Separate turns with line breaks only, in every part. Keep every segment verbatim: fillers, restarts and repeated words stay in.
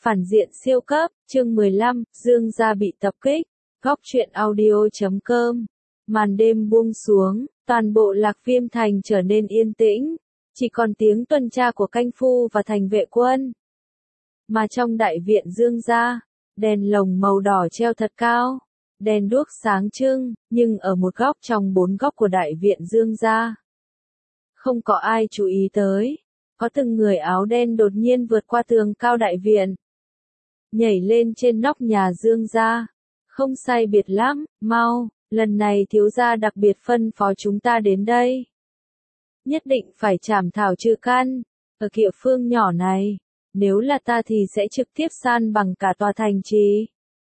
Phản diện siêu cấp, chương mười lăm, Dương gia bị tập kích, góc truyện audio chấm com. Màn đêm buông xuống, toàn bộ Lạc Viêm thành trở nên yên tĩnh, chỉ còn tiếng tuần tra của canh phu và thành vệ quân. Mà trong đại viện Dương gia, đèn lồng màu đỏ treo thật cao, đèn đuốc sáng trưng, nhưng ở một góc trong bốn góc của đại viện Dương gia, không có ai chú ý tới. Có từng người áo đen đột nhiên vượt qua tường cao đại viện, nhảy lên trên nóc nhà Dương gia. Không sai biệt lắm, mau, lần này thiếu gia đặc biệt phân phó chúng ta đến đây. Nhất định phải trảm thảo trừ căn, ở địa phương nhỏ này, nếu là ta thì sẽ trực tiếp san bằng cả tòa thành trì.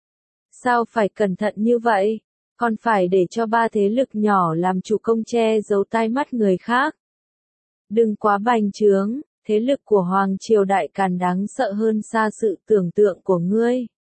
Sao phải cẩn thận như vậy, còn phải để cho ba thế lực nhỏ làm chủ công che giấu tai mắt người khác. Đừng quá bành trướng, thế lực của Hoàng Triều Đại Càn đáng sợ hơn xa sự tưởng tượng của ngươi.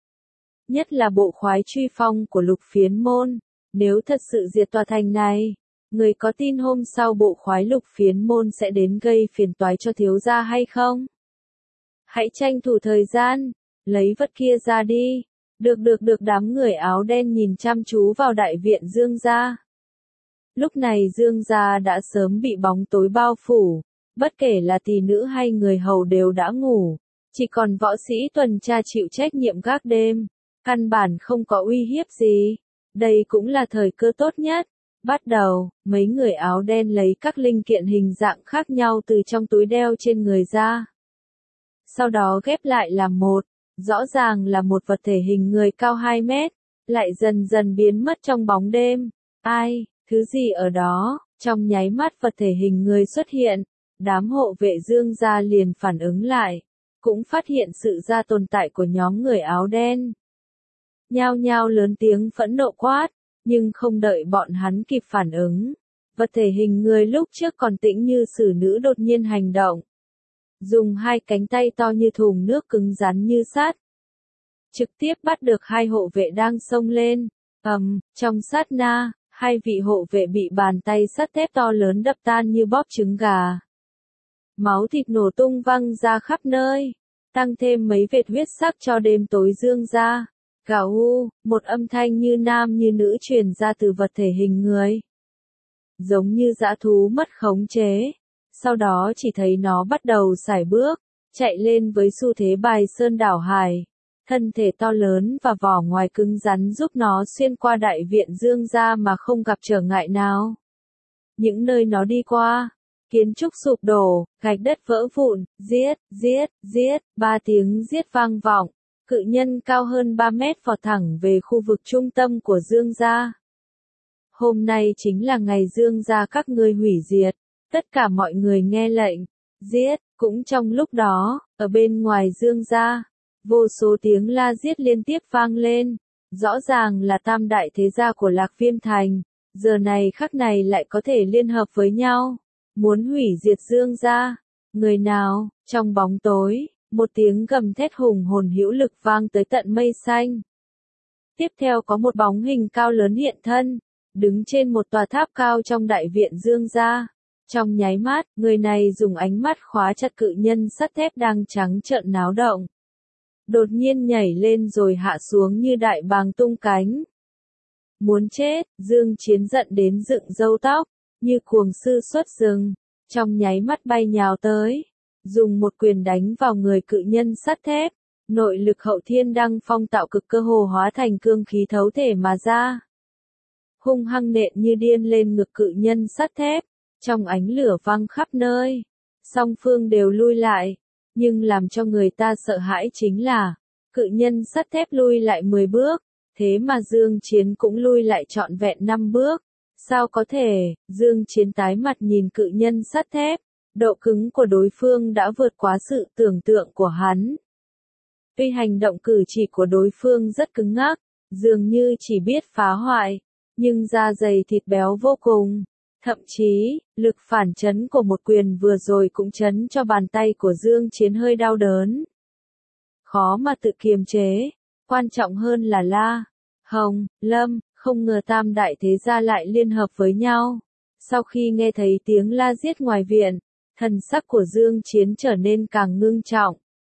Nhất là bộ khoái truy phong của Lục Phiến Môn, nếu thật sự diệt tòa thành này, người có tin hôm sau bộ khoái Lục Phiến Môn sẽ đến gây phiền toái cho thiếu gia hay không? Hãy tranh thủ thời gian, lấy vật kia ra đi. Được được được đám người áo đen nhìn chăm chú vào đại viện Dương gia. Lúc này Dương gia đã sớm bị bóng tối bao phủ, bất kể là tỷ nữ hay người hầu đều đã ngủ, chỉ còn võ sĩ tuần tra chịu trách nhiệm gác đêm, căn bản không có uy hiếp gì. Đây cũng là thời cơ tốt nhất. Bắt đầu, mấy người áo đen lấy các linh kiện hình dạng khác nhau từ trong túi đeo trên người ra. Sau đó ghép lại làm một, rõ ràng là một vật thể hình người cao hai mét, lại dần dần biến mất trong bóng đêm. Ai? Thứ gì ở đó? Trong nháy mắt vật thể hình người xuất hiện, đám hộ vệ Dương gia liền phản ứng lại, cũng phát hiện sự ra tồn tại của nhóm người áo đen. Nhao nhao lớn tiếng phẫn nộ quát, nhưng không đợi bọn hắn kịp phản ứng, vật thể hình người lúc trước còn tĩnh như xử nữ đột nhiên hành động. Dùng hai cánh tay to như thùng nước cứng rắn như sắt, trực tiếp bắt được hai hộ vệ đang xông lên. Ầm, um, trong sát na, hai vị hộ vệ bị bàn tay sắt thép to lớn đập tan như bóp trứng gà. Máu thịt nổ tung văng ra khắp nơi, tăng thêm mấy vệt huyết sắc cho đêm tối Dương gia. Gào u, một âm thanh như nam như nữ truyền ra từ vật thể hình người. Giống như dã thú mất khống chế. Sau đó chỉ thấy nó bắt đầu sải bước, chạy lên với xu thế bài sơn đảo hải. Thân thể to lớn và vỏ ngoài cứng rắn giúp nó xuyên qua đại viện Dương gia mà không gặp trở ngại nào. Những nơi nó đi qua, kiến trúc sụp đổ, gạch đất vỡ vụn, giết, giết, giết, ba tiếng giết vang vọng. Cự nhân cao hơn ba mét vọt thẳng về khu vực trung tâm của Dương gia. Hôm nay chính là ngày Dương gia các ngươi hủy diệt. Tất cả mọi người nghe lệnh, giết. Cũng trong lúc đó, ở bên ngoài Dương gia, vô số tiếng la giết liên tiếp vang lên. Rõ ràng là tam đại thế gia của Lạc Viêm thành, giờ này khắc này lại có thể liên hợp với nhau, muốn hủy diệt Dương gia. Người nào? Trong bóng tối, một tiếng gầm thét hùng hồn hữu lực vang tới tận mây xanh. Tiếp theo có một bóng hình cao lớn hiện thân, đứng trên một tòa tháp cao trong đại viện Dương gia. Trong nháy mắt, người này dùng ánh mắt khóa chặt cự nhân sắt thép đang trắng trợn náo động. Đột nhiên nhảy lên rồi hạ xuống như đại bàng tung cánh. Muốn chết, Dương Chiến giận đến dựng râu tóc, như cuồng sư xuất rừng, trong nháy mắt bay nhào tới. Dùng một quyền đánh vào người cự nhân sắt thép, nội lực hậu thiên đăng phong tạo cực cơ hồ hóa thành cương khí thấu thể mà ra. Hung hăng nện như điên lên ngực cự nhân sắt thép, trong ánh lửa văng khắp nơi. Song phương đều lui lại, nhưng làm cho người ta sợ hãi chính là, cự nhân sắt thép lui lại mười bước, thế mà Dương Chiến cũng lui lại trọn vẹn năm bước. Sao có thể? Dương Chiến tái mặt nhìn cự nhân sắt thép. Độ cứng của đối phương đã vượt quá sự tưởng tượng của hắn. Tuy hành động cử chỉ của đối phương rất cứng ngắc, dường như chỉ biết phá hoại, nhưng da dày thịt béo vô cùng. Thậm chí, lực phản chấn của một quyền vừa rồi cũng chấn cho bàn tay của Dương Chiến hơi đau đớn. Khó mà tự kiềm chế, quan trọng hơn là La, Hồng, Lâm, không ngờ tam đại thế gia lại liên hợp với nhau. Sau khi nghe thấy tiếng la giết ngoài viện, thần sắc của Dương Chiến trở nên càng ngưng trọng,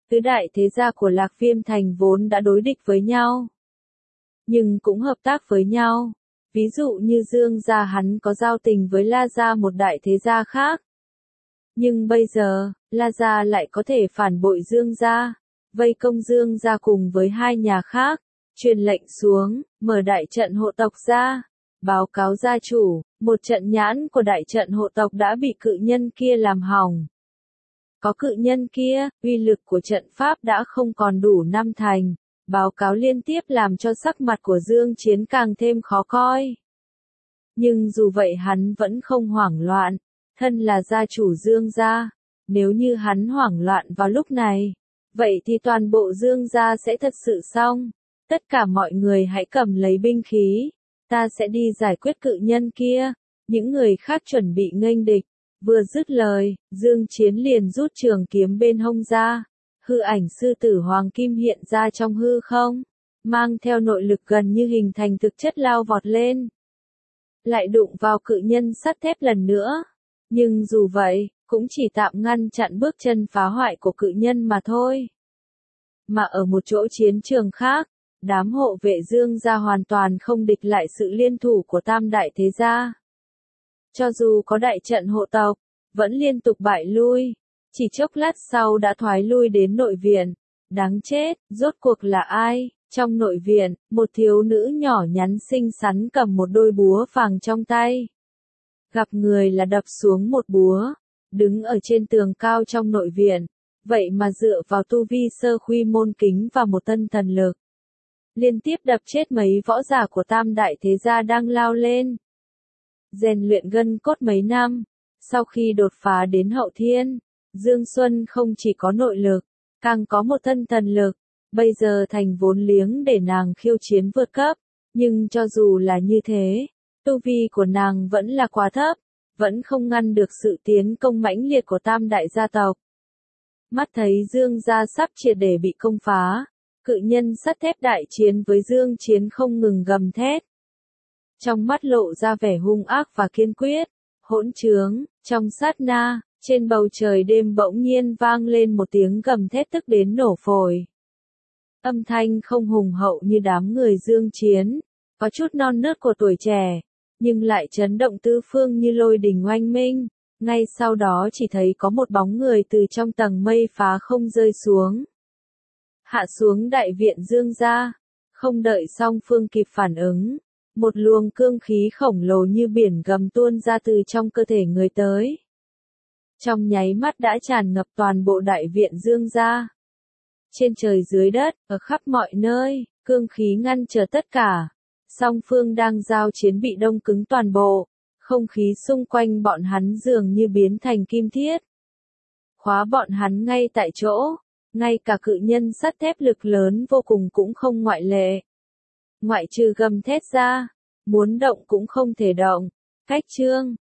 Tứ đại thế gia của Lạc Viêm Thành vốn đã đối địch với nhau, nhưng cũng hợp tác với nhau. Ví dụ như Dương gia hắn có giao tình với La gia một đại thế gia khác. Nhưng bây giờ, La gia lại có thể phản bội Dương gia, vây công Dương gia cùng với hai nhà khác, truyền lệnh xuống, mở đại trận hộ tộc ra, báo cáo gia chủ, một trận nhãn của đại trận hộ tộc đã bị cự nhân kia làm hỏng. Có cự nhân kia, uy lực của trận pháp đã không còn đủ năm thành, báo cáo liên tiếp làm cho sắc mặt của Dương Chiến càng thêm khó coi. Nhưng dù vậy hắn vẫn không hoảng loạn, thân là gia chủ Dương gia, nếu như hắn hoảng loạn vào lúc này, vậy thì toàn bộ Dương gia sẽ thật sự xong. Tất cả mọi người hãy cầm lấy binh khí, ta sẽ đi giải quyết cự nhân kia, những người khác chuẩn bị nghênh địch. Vừa dứt lời, Dương Chiến liền rút trường kiếm bên hông ra, hư ảnh sư tử hoàng kim hiện ra trong hư không, mang theo nội lực gần như hình thành thực chất lao vọt lên. Lại đụng vào cự nhân sắt thép lần nữa, nhưng dù vậy, cũng chỉ tạm ngăn chặn bước chân phá hoại của cự nhân mà thôi. Mà ở một chỗ chiến trường khác, đám hộ vệ Dương gia hoàn toàn không địch lại sự liên thủ của tam đại thế gia. Cho dù có đại trận hộ tộc, vẫn liên tục bại lui, chỉ chốc lát sau đã thoái lui đến nội viện. Đáng chết, rốt cuộc là ai? Trong nội viện, một thiếu nữ nhỏ nhắn xinh xắn cầm một đôi búa vàng trong tay. Gặp người là đập xuống một búa, đứng ở trên tường cao trong nội viện, vậy mà dựa vào tu vi sơ khuy môn kính và một tân thần lực, liên tiếp đập chết mấy võ giả của tam đại thế gia đang lao lên. Rèn luyện gân cốt mấy năm, sau khi đột phá đến hậu thiên, Dương Xuân không chỉ có nội lực, càng có một thân thần lực, bây giờ thành vốn liếng để nàng khiêu chiến vượt cấp, nhưng cho dù là như thế, tu vi của nàng vẫn là quá thấp, vẫn không ngăn được sự tiến công mãnh liệt của tam đại gia tộc. Mắt thấy Dương gia sắp triệt để bị công phá, cự nhân sắt thép đại chiến với Dương Chiến không ngừng gầm thét. Trong mắt lộ ra vẻ hung ác và kiên quyết, hỗn trướng, trong sát na, trên bầu trời đêm bỗng nhiên vang lên một tiếng gầm thét tức đến nổ phổi. Âm thanh không hùng hậu như đám người Dương Chiến, có chút non nớt của tuổi trẻ, nhưng lại chấn động tứ phương như lôi đình oanh minh. Ngay sau đó chỉ thấy có một bóng người từ trong tầng mây phá không rơi xuống. Hạ xuống đại viện Dương gia, không đợi song phương kịp phản ứng, một luồng cương khí khổng lồ như biển gầm tuôn ra từ trong cơ thể người tới. Trong nháy mắt đã tràn ngập toàn bộ đại viện Dương gia. Trên trời dưới đất, ở khắp mọi nơi, cương khí ngăn trở tất cả. Song phương đang giao chiến bị đông cứng toàn bộ, không khí xung quanh bọn hắn dường như biến thành kim thiết. Khóa bọn hắn ngay tại chỗ, ngay cả cự nhân sắt thép lực lớn vô cùng cũng không ngoại lệ. Ngoại trừ gầm thét ra, muốn động cũng không thể động. Cách chương